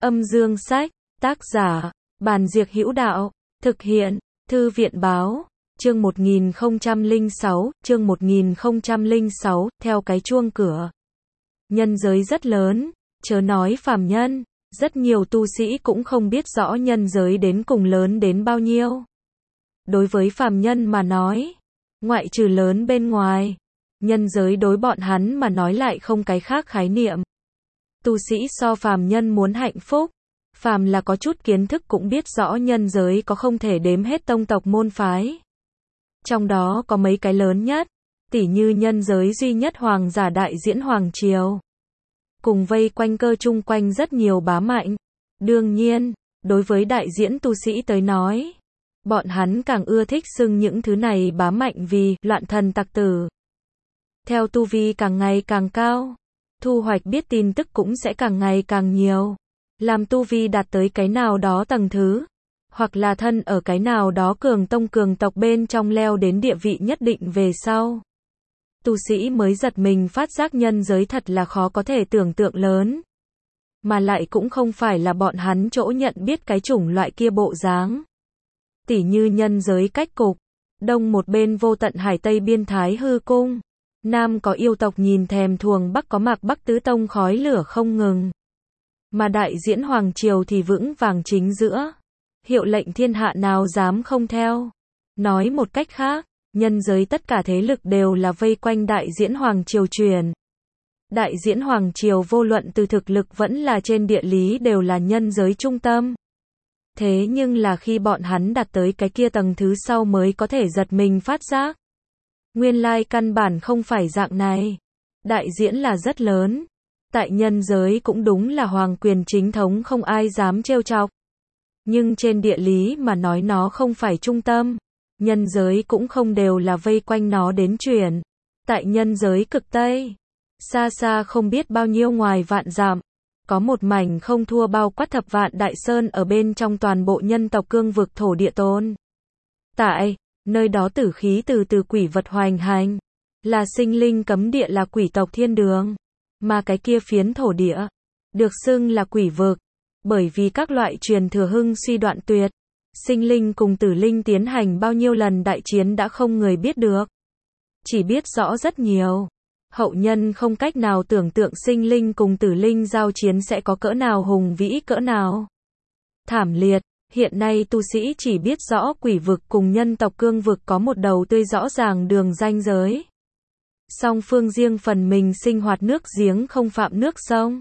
Âm dương sách, tác giả, Bàn Diệc Hữu Đạo, thực hiện, Thư viện báo, chương 1006, chương 1006, theo cái chuông cửa. Nhân giới rất lớn, chớ nói phàm nhân, rất nhiều tu sĩ cũng không biết rõ nhân giới đến cùng lớn đến bao nhiêu. Đối với phàm nhân mà nói, ngoại trừ lớn bên ngoài, nhân giới đối bọn hắn mà nói lại không cái khác khái niệm. Tu sĩ so phàm nhân muốn hạnh phúc, phàm là có chút kiến thức cũng biết rõ nhân giới có không thể đếm hết tông tộc môn phái. Trong đó có mấy cái lớn nhất, tỉ như nhân giới duy nhất hoàng giả Đại Diễn Hoàng Triều. Cùng vây quanh cơ chung quanh rất nhiều bá mạnh. Đương nhiên, đối với đại diễn tu sĩ tới nói, bọn hắn càng ưa thích xưng những thứ này bá mạnh vì loạn thần tặc tử. Theo tu vi càng ngày càng cao, thu hoạch biết tin tức cũng sẽ càng ngày càng nhiều. Làm tu vi đạt tới cái nào đó tầng thứ, hoặc là thân ở cái nào đó cường tông cường tộc bên trong leo đến địa vị nhất định về sau. Tu sĩ mới giật mình phát giác nhân giới thật là khó có thể tưởng tượng lớn. Mà lại cũng không phải là bọn hắn chỗ nhận biết cái chủng loại kia bộ dáng. Tỉ như nhân giới cách cục, đông một bên vô tận hải tây biên thái hư cung, nam có yêu tộc nhìn thèm thuồng, bắc có mạc bắc tứ tông khói lửa không ngừng. Mà Đại Diễn Hoàng Triều thì vững vàng chính giữa, hiệu lệnh thiên hạ nào dám không theo. Nói một cách khác, nhân giới tất cả thế lực đều là vây quanh Đại Diễn Hoàng Triều truyền. Đại Diễn Hoàng Triều vô luận từ thực lực vẫn là trên địa lý đều là nhân giới trung tâm. Thế nhưng là khi bọn hắn đạt tới cái kia tầng thứ sau mới có thể giật mình phát giác. Nguyên lai căn bản không phải dạng này. Đại diễn là rất lớn. Tại nhân giới cũng đúng là hoàng quyền chính thống không ai dám trêu chọc. Nhưng trên địa lý mà nói nó không phải trung tâm. Nhân giới cũng không đều là vây quanh nó đến chuyển. Tại nhân giới cực Tây, xa xa không biết bao nhiêu ngoài vạn dặm, có một mảnh không thua bao quát thập vạn đại sơn ở bên trong toàn bộ nhân tộc cương vực thổ địa tôn. Tại nơi đó tử khí từ quỷ vật hoành hành, là sinh linh cấm địa, là quỷ tộc thiên đường. Mà cái kia phiến thổ địa, được xưng là quỷ vực, bởi vì các loại truyền thừa hưng suy đoạn tuyệt, sinh linh cùng tử linh tiến hành bao nhiêu lần đại chiến đã không người biết được. Chỉ biết rõ rất nhiều. Hậu nhân không cách nào tưởng tượng sinh linh cùng tử linh giao chiến sẽ có cỡ nào hùng vĩ, cỡ nào thảm liệt. Hiện nay tu sĩ chỉ biết rõ quỷ vực cùng nhân tộc cương vực có một đầu tươi rõ ràng đường ranh giới. Song phương riêng phần mình sinh hoạt nước giếng không phạm nước sông.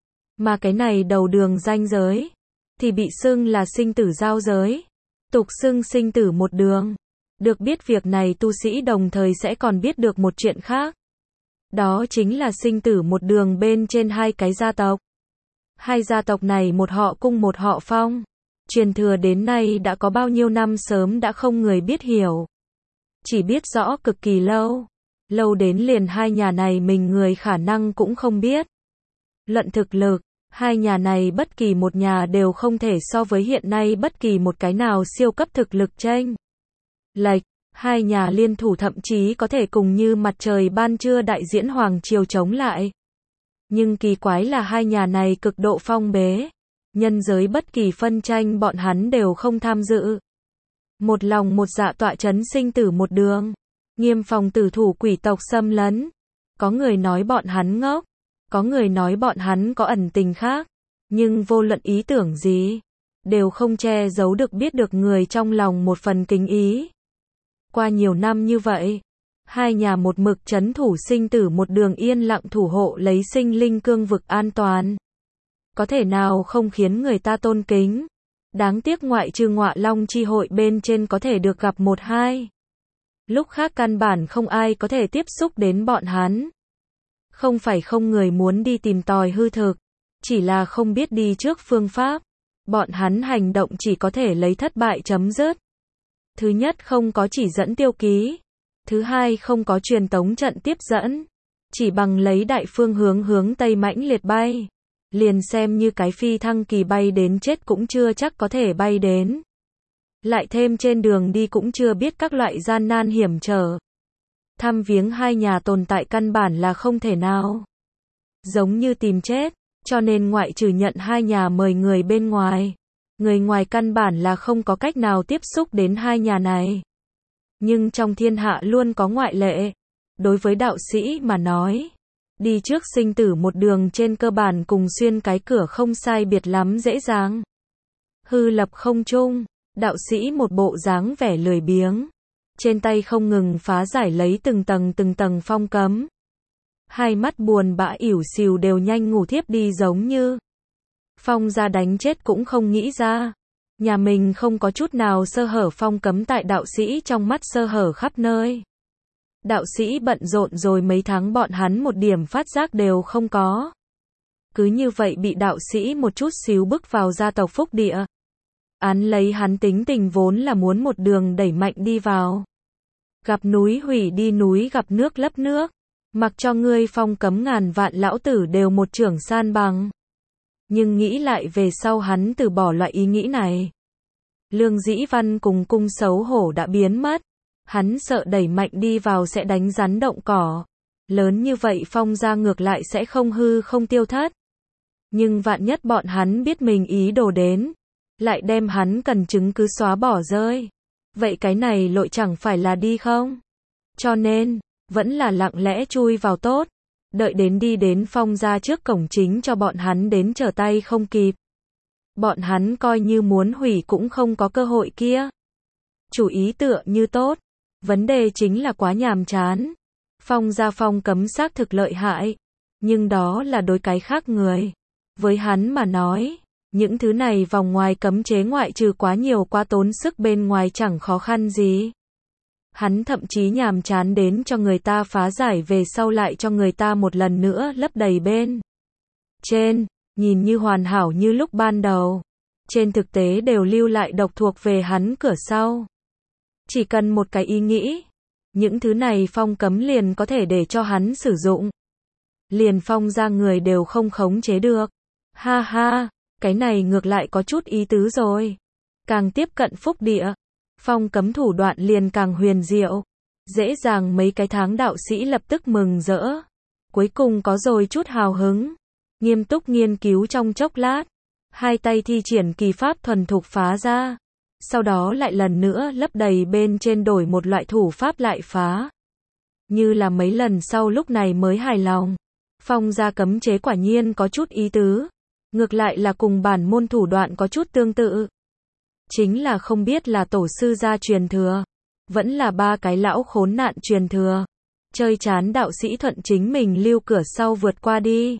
Mà cái này đầu đường ranh giới thì bị xưng là sinh tử giao giới, tục xưng sinh tử một đường. Được biết việc này tu sĩ đồng thời sẽ còn biết được một chuyện khác. Đó chính là sinh tử một đường bên trên hai cái gia tộc. Hai gia tộc này một họ cung một họ phong. Truyền thừa đến nay đã có bao nhiêu năm sớm đã không người biết hiểu. Chỉ biết rõ cực kỳ lâu. Lâu đến liền hai nhà này mình người khả năng cũng không biết. Luận thực lực, hai nhà này bất kỳ một nhà đều không thể so với hiện nay bất kỳ một cái nào siêu cấp thực lực chênh lệch. Hai nhà liên thủ thậm chí có thể cùng như mặt trời ban trưa Đại Diễn Hoàng Triều chống lại. Nhưng kỳ quái là hai nhà này cực độ phong bế. Nhân giới bất kỳ phân tranh bọn hắn đều không tham dự. Một lòng một dạ tọa chấn sinh tử một đường. Nghiêm phòng tử thủ quỷ tộc xâm lấn. Có người nói bọn hắn ngốc. Có người nói bọn hắn có ẩn tình khác. Nhưng vô luận ý tưởng gì, đều không che giấu được biết được người trong lòng một phần kính ý. Qua nhiều năm như vậy, hai nhà một mực trấn thủ sinh tử một đường, yên lặng thủ hộ lấy sinh linh cương vực an toàn. Có thể nào không khiến người ta tôn kính. Đáng tiếc ngoại trừ Ngọa Long chi hội bên trên có thể được gặp một hai. Lúc khác căn bản không ai có thể tiếp xúc đến bọn hắn. Không phải không người muốn đi tìm tòi hư thực, chỉ là không biết đi trước phương pháp. Bọn hắn hành động chỉ có thể lấy thất bại chấm dứt. Thứ nhất không có chỉ dẫn tiêu ký. Thứ hai không có truyền tống trận tiếp dẫn. Chỉ bằng lấy đại phương hướng Tây mãnh liệt bay. Liền xem như cái phi thăng kỳ bay đến chết cũng chưa chắc có thể bay đến. Lại thêm trên đường đi cũng chưa biết các loại gian nan hiểm trở. Thăm viếng hai nhà tồn tại căn bản là không thể nào. Giống như tìm chết. Cho nên ngoại trừ nhận hai nhà mời người bên ngoài, người ngoài căn bản là không có cách nào tiếp xúc đến hai nhà này. Nhưng trong thiên hạ luôn có ngoại lệ. Đối với đạo sĩ mà nói, đi trước sinh tử một đường trên cơ bản cùng xuyên cái cửa không sai biệt lắm dễ dàng. Hư lập không trung, đạo sĩ một bộ dáng vẻ lười biếng, trên tay không ngừng phá giải lấy từng tầng phong cấm. Hai mắt buồn bã ỉu xìu đều nhanh ngủ thiếp đi giống như. Phong gia đánh chết cũng không nghĩ ra, nhà mình không có chút nào sơ hở, phong cấm tại đạo sĩ trong mắt sơ hở khắp nơi. Đạo sĩ bận rộn rồi mấy tháng bọn hắn một điểm phát giác đều không có. Cứ như vậy bị đạo sĩ một chút xíu bức vào gia tộc phúc địa. Án lấy hắn tính tình vốn là muốn một đường đẩy mạnh đi vào. Gặp núi hủy đi núi, gặp nước lấp nước. Mặc cho ngươi phong cấm ngàn vạn lão tử đều một chưởng san bằng. Nhưng nghĩ lại về sau hắn từ bỏ loại ý nghĩ này. Lương Dĩ Văn cùng cung xấu hổ đã biến mất. Hắn sợ đẩy mạnh đi vào sẽ đánh rắn động cỏ. Lớn như vậy phong gia ngược lại sẽ không hư không tiêu thất. Nhưng vạn nhất bọn hắn biết mình ý đồ đến, lại đem hắn cần chứng cứ xóa bỏ rơi. Vậy cái này lội chẳng phải là đi không? Cho nên, vẫn là lặng lẽ chui vào tốt. Đợi đến đi đến phong gia trước cổng chính cho bọn hắn đến trở tay không kịp. Bọn hắn coi như muốn hủy cũng không có cơ hội kia. Chủ ý tựa như tốt. Vấn đề chính là quá nhàm chán. Phong gia phong cấm xác thực lợi hại. Nhưng đó là đối cái khác người. Với hắn mà nói, những thứ này vòng ngoài cấm chế ngoại trừ quá nhiều quá tốn sức bên ngoài chẳng khó khăn gì. Hắn thậm chí nhàm chán đến cho người ta phá giải về sau lại cho người ta một lần nữa lấp đầy bên trên, nhìn như hoàn hảo như lúc ban đầu. Trên thực tế đều lưu lại độc thuộc về hắn cửa sau. Chỉ cần một cái ý nghĩ, những thứ này phong cấm liền có thể để cho hắn sử dụng. Liền phong ra người đều không khống chế được. Ha ha, cái này ngược lại có chút ý tứ rồi. Càng tiếp cận phúc địa, phong cấm thủ đoạn liền càng huyền diệu. Dễ dàng mấy cái tháng đạo sĩ lập tức mừng rỡ. Cuối cùng có rồi chút hào hứng. Nghiêm túc nghiên cứu trong chốc lát. Hai tay thi triển kỳ pháp thuần thục phá ra. Sau đó lại lần nữa lấp đầy bên trên đổi một loại thủ pháp lại phá. Như là mấy lần sau lúc này mới hài lòng. Phong gia cấm chế quả nhiên có chút ý tứ. Ngược lại là cùng bản môn thủ đoạn có chút tương tự. Chính là không biết là tổ sư gia truyền thừa. Vẫn là ba cái lão khốn nạn truyền thừa. Chơi chán đạo sĩ thuận chính mình lưu cửa sau vượt qua đi.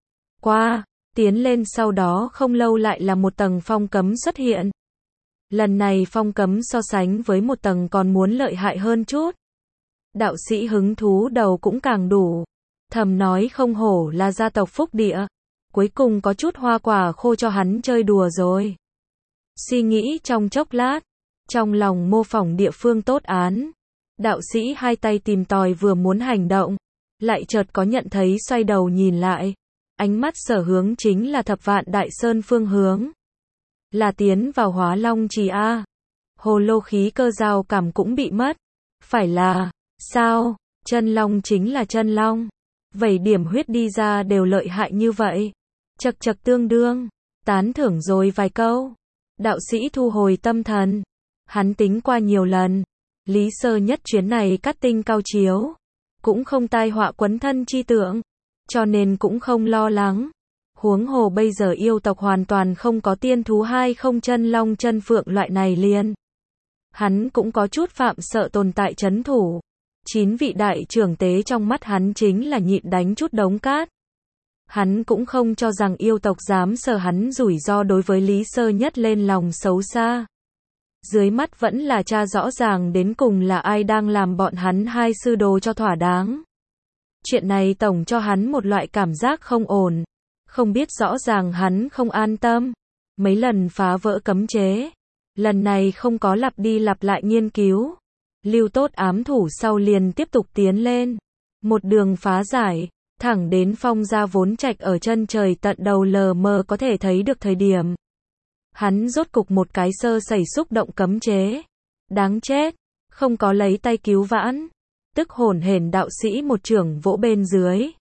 Tiến lên sau đó không lâu lại là một tầng phong cấm xuất hiện. Lần này phong cấm so sánh với một tầng còn muốn lợi hại hơn chút. Đạo sĩ hứng thú đầu cũng càng đủ. Thầm nói không hổ là gia tộc phúc địa. Cuối cùng có chút hoa quả khô cho hắn chơi đùa rồi. Suy nghĩ trong chốc lát. Trong lòng mô phỏng địa phương tốt án. Đạo sĩ hai tay tìm tòi vừa muốn hành động. Lại chợt có nhận thấy xoay đầu nhìn lại. Ánh mắt sở hướng chính là Thập Vạn Đại Sơn phương hướng. Là tiến vào Hóa Long Trì A. Hồ lô khí cơ giao cảm cũng bị mất. Phải là, sao, chân long chính là chân long. Vậy điểm huyết đi ra đều lợi hại như vậy. Chật chật tương đương, tán thưởng rồi vài câu. Đạo sĩ thu hồi tâm thần. Hắn tính qua nhiều lần. Lý Sơ Nhất chuyến này cắt tinh cao chiếu. Cũng không tai họa quấn thân chi tượng. Cho nên cũng không lo lắng. Huống hồ bây giờ yêu tộc hoàn toàn không có tiên thú hay không chân long chân phượng loại này liền. Hắn cũng có chút phạm sợ tồn tại trấn thủ. 9 vị đại trưởng tế trong mắt hắn chính là nhịn đánh chút đống cát. Hắn cũng không cho rằng yêu tộc dám sợ hắn rủi ro đối với Lý Sơ Nhất lên lòng xấu xa. Dưới mắt vẫn là tra rõ ràng đến cùng là ai đang làm bọn hắn hai sư đồ cho thỏa đáng. Chuyện này tổng cho hắn một loại cảm giác không ổn. Không biết rõ ràng hắn không an tâm. Mấy lần phá vỡ cấm chế. Lần này không có lặp đi lặp lại nghiên cứu. Lưu tốt ám thủ sau liền tiếp tục tiến lên. Một đường phá giải. Thẳng đến phong gia vốn trạch ở chân trời tận đầu lờ mờ có thể thấy được thời điểm. Hắn rốt cục một cái sơ sẩy xúc động cấm chế. Đáng chết. Không có lấy tay cứu vãn. Tức hổn hển đạo sĩ một chưởng vỗ bên dưới.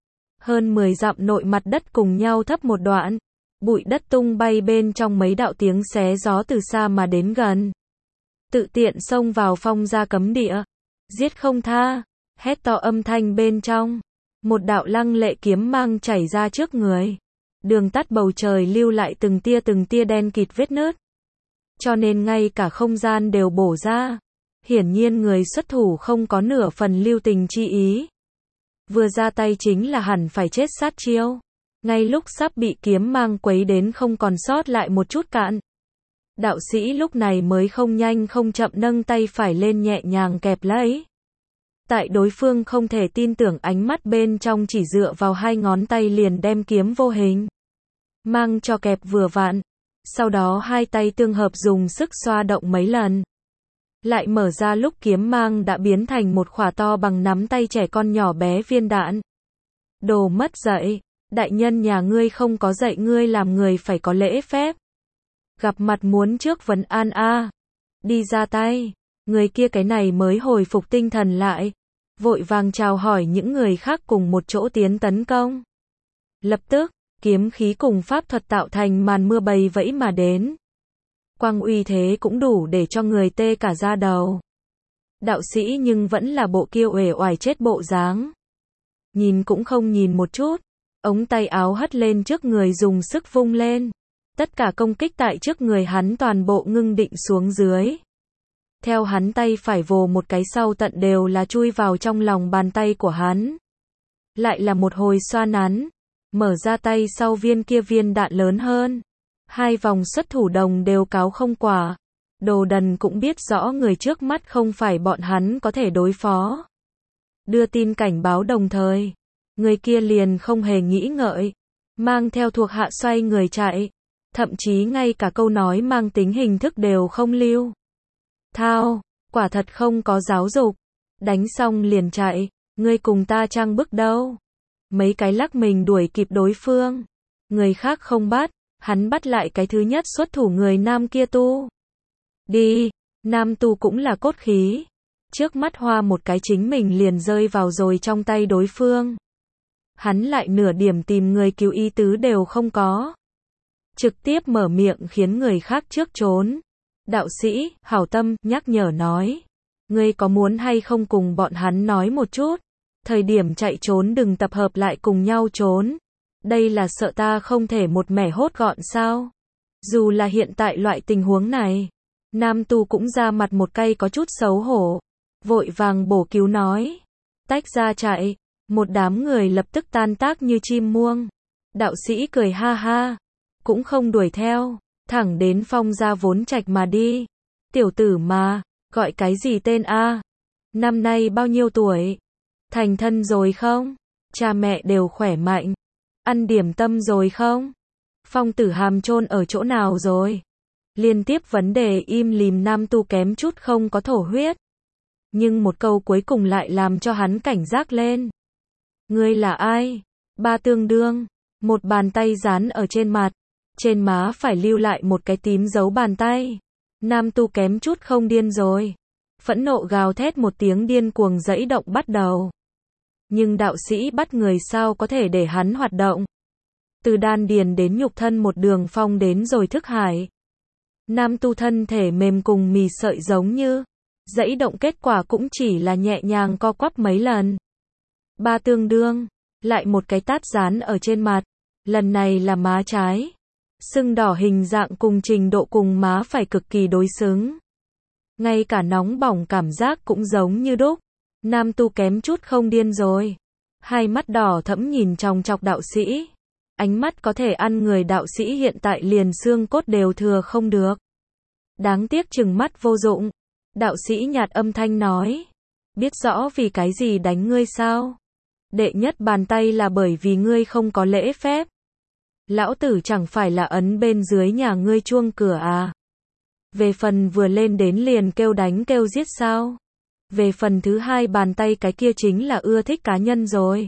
Hơn 10 dặm nội mặt đất cùng nhau thấp một đoạn. Bụi đất tung bay bên trong mấy đạo tiếng xé gió từ xa mà đến gần. Tự tiện xông vào Phong gia cấm địa. Giết không tha. Hét to âm thanh bên trong. Một đạo lăng lệ kiếm mang chảy ra trước người. Đường tắt bầu trời lưu lại từng tia đen kịt vết nứt. Cho nên ngay cả không gian đều bổ ra. Hiển nhiên người xuất thủ không có nửa phần lưu tình chi ý. Vừa ra tay chính là hẳn phải chết sát chiêu. Ngay lúc sắp bị kiếm mang quấy đến không còn sót lại một chút cạn. Đạo sĩ lúc này mới không nhanh không chậm nâng tay phải lên nhẹ nhàng kẹp lấy. Tại đối phương không thể tin tưởng ánh mắt bên trong chỉ dựa vào hai ngón tay liền đem kiếm vô hình mang cho kẹp vừa vặn. Sau đó hai tay tương hợp dùng sức xoa động mấy lần. Lại mở ra lúc kiếm mang đã biến thành một khỏa to bằng nắm tay trẻ con nhỏ bé viên đạn. Đồ mất dạy, đại nhân nhà ngươi không có dạy ngươi làm người phải có lễ phép. Gặp mặt muốn trước vấn an a. Đi ra tay, người kia cái này mới hồi phục tinh thần lại. Vội vàng chào hỏi những người khác cùng một chỗ tiến tấn công. Lập tức, kiếm khí cùng pháp thuật tạo thành màn mưa bầy vẫy mà đến. Quang uy thế cũng đủ để cho người tê cả da đầu. Đạo sĩ nhưng vẫn là bộ kia uể oải chết bộ dáng. Nhìn cũng không nhìn một chút, ống tay áo hất lên trước người dùng sức vung lên. Tất cả công kích tại trước người hắn toàn bộ ngưng định xuống dưới. Theo hắn tay phải vồ một cái sau tận đều là chui vào trong lòng bàn tay của hắn. Lại là một hồi xoa nắn. Mở ra tay sau viên kia viên đạn lớn hơn. Hai vòng xuất thủ đồng đều cáo không quả. Đồ đần cũng biết rõ người trước mắt không phải bọn hắn có thể đối phó. Đưa tin cảnh báo đồng thời. Người kia liền không hề nghĩ ngợi. Mang theo thuộc hạ xoay người chạy. Thậm chí ngay cả câu nói mang tính hình thức đều không lưu. Thao, quả thật không có giáo dục. Đánh xong liền chạy. Ngươi cùng ta trang bức đâu. Mấy cái lắc mình đuổi kịp đối phương. Người khác không bắt. Hắn bắt lại cái thứ nhất xuất thủ người nam kia tu. Đi, nam tu cũng là cốt khí. Trước mắt hoa một cái chính mình liền rơi vào rồi trong tay đối phương. Hắn lại nửa điểm tìm người cứu ý tứ đều không có. Trực tiếp mở miệng khiến người khác trước trốn. Đạo sĩ, hảo tâm, nhắc nhở nói. Ngươi có muốn hay không cùng bọn hắn nói một chút. Thời điểm chạy trốn đừng tập hợp lại cùng nhau trốn. Đây là sợ ta không thể một mẻ hốt gọn sao? Dù là hiện tại loại tình huống này, nam tu cũng ra mặt một cây có chút xấu hổ. Vội vàng bổ cứu nói. Tách ra chạy, một đám người lập tức tan tác như chim muông. Đạo sĩ cười ha ha, cũng không đuổi theo, thẳng đến Phong gia vốn trạch mà đi. Tiểu tử mà, gọi cái gì tên a? Năm nay bao nhiêu tuổi? Thành thân rồi không? Cha mẹ đều khỏe mạnh. Ăn điểm tâm rồi không? Phong tử hàm chôn ở chỗ nào rồi? Liên tiếp vấn đề im lìm nam tu kém chút không có thổ huyết. Nhưng một câu cuối cùng lại làm cho hắn cảnh giác lên. Ngươi là ai? Ba tương đương. Một bàn tay dán ở trên mặt. Trên má phải lưu lại một cái tím dấu bàn tay. Nam tu kém chút không điên rồi. Phẫn nộ gào thét một tiếng điên cuồng giãy động bắt đầu. Nhưng đạo sĩ bắt người sao có thể để hắn hoạt động. Từ đan điền đến nhục thân một đường phong đến rồi thức hải. Nam tu thân thể mềm cùng mì sợi giống như. Giãy động kết quả cũng chỉ là nhẹ nhàng co quắp mấy lần. Ba tương đương. Lại một cái tát dán ở trên mặt. Lần này là má trái. Sưng đỏ hình dạng cùng trình độ cùng má phải cực kỳ đối xứng. Ngay cả nóng bỏng cảm giác cũng giống như đúc. Nam tu kém chút không điên rồi. Hai mắt đỏ thẫm nhìn chòng chọc đạo sĩ. Ánh mắt có thể ăn người đạo sĩ hiện tại liền xương cốt đều thừa không được. Đáng tiếc chừng mắt vô dụng. Đạo sĩ nhạt âm thanh nói. Biết rõ vì cái gì đánh ngươi sao? Đệ nhất bàn tay là bởi vì ngươi không có lễ phép. Lão tử chẳng phải là ấn bên dưới nhà ngươi chuông cửa à? Về phần vừa lên đến liền kêu đánh kêu giết sao? Về phần thứ hai bàn tay cái kia chính là ưa thích cá nhân rồi.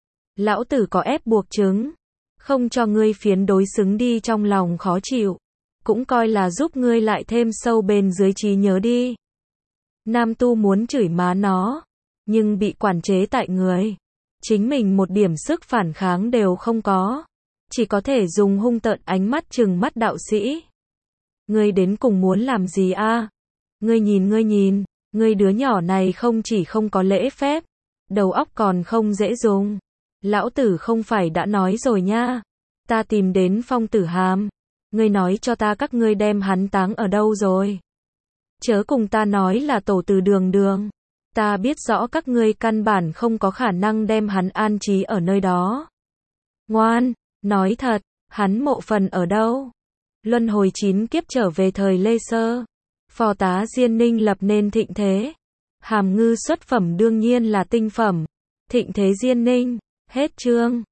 Lão tử có ép buộc chứng. Không cho ngươi phiến đối xứng đi trong lòng khó chịu. Cũng coi là giúp ngươi lại thêm sâu bên dưới trí nhớ đi. Nam tu muốn chửi má nó. Nhưng bị quản chế tại người. chính mình một điểm sức phản kháng đều không có, chỉ có thể dùng hung tợn ánh mắt trừng mắt đạo sĩ. Ngươi đến cùng muốn làm gì a? Ngươi nhìn, ngươi đứa nhỏ này không chỉ không có lễ phép, đầu óc còn không dễ dùng. Lão tử không phải đã nói rồi nha, ta tìm đến Phong Tử Hàm, ngươi nói cho ta các ngươi đem hắn táng ở đâu rồi. Chớ cùng ta nói là tổ từ Đường Đường, ta biết rõ các ngươi căn bản không có khả năng đem hắn an trí ở nơi đó. Ngoan, nói thật, hắn mộ phần ở đâu? Luân hồi 9 kiếp trở về thời Lê Sơ, phò tá Diên Ninh lập nên thịnh thế. Hàm Ngư xuất phẩm đương nhiên là tinh phẩm. Thịnh thế Diên Ninh, hết chương.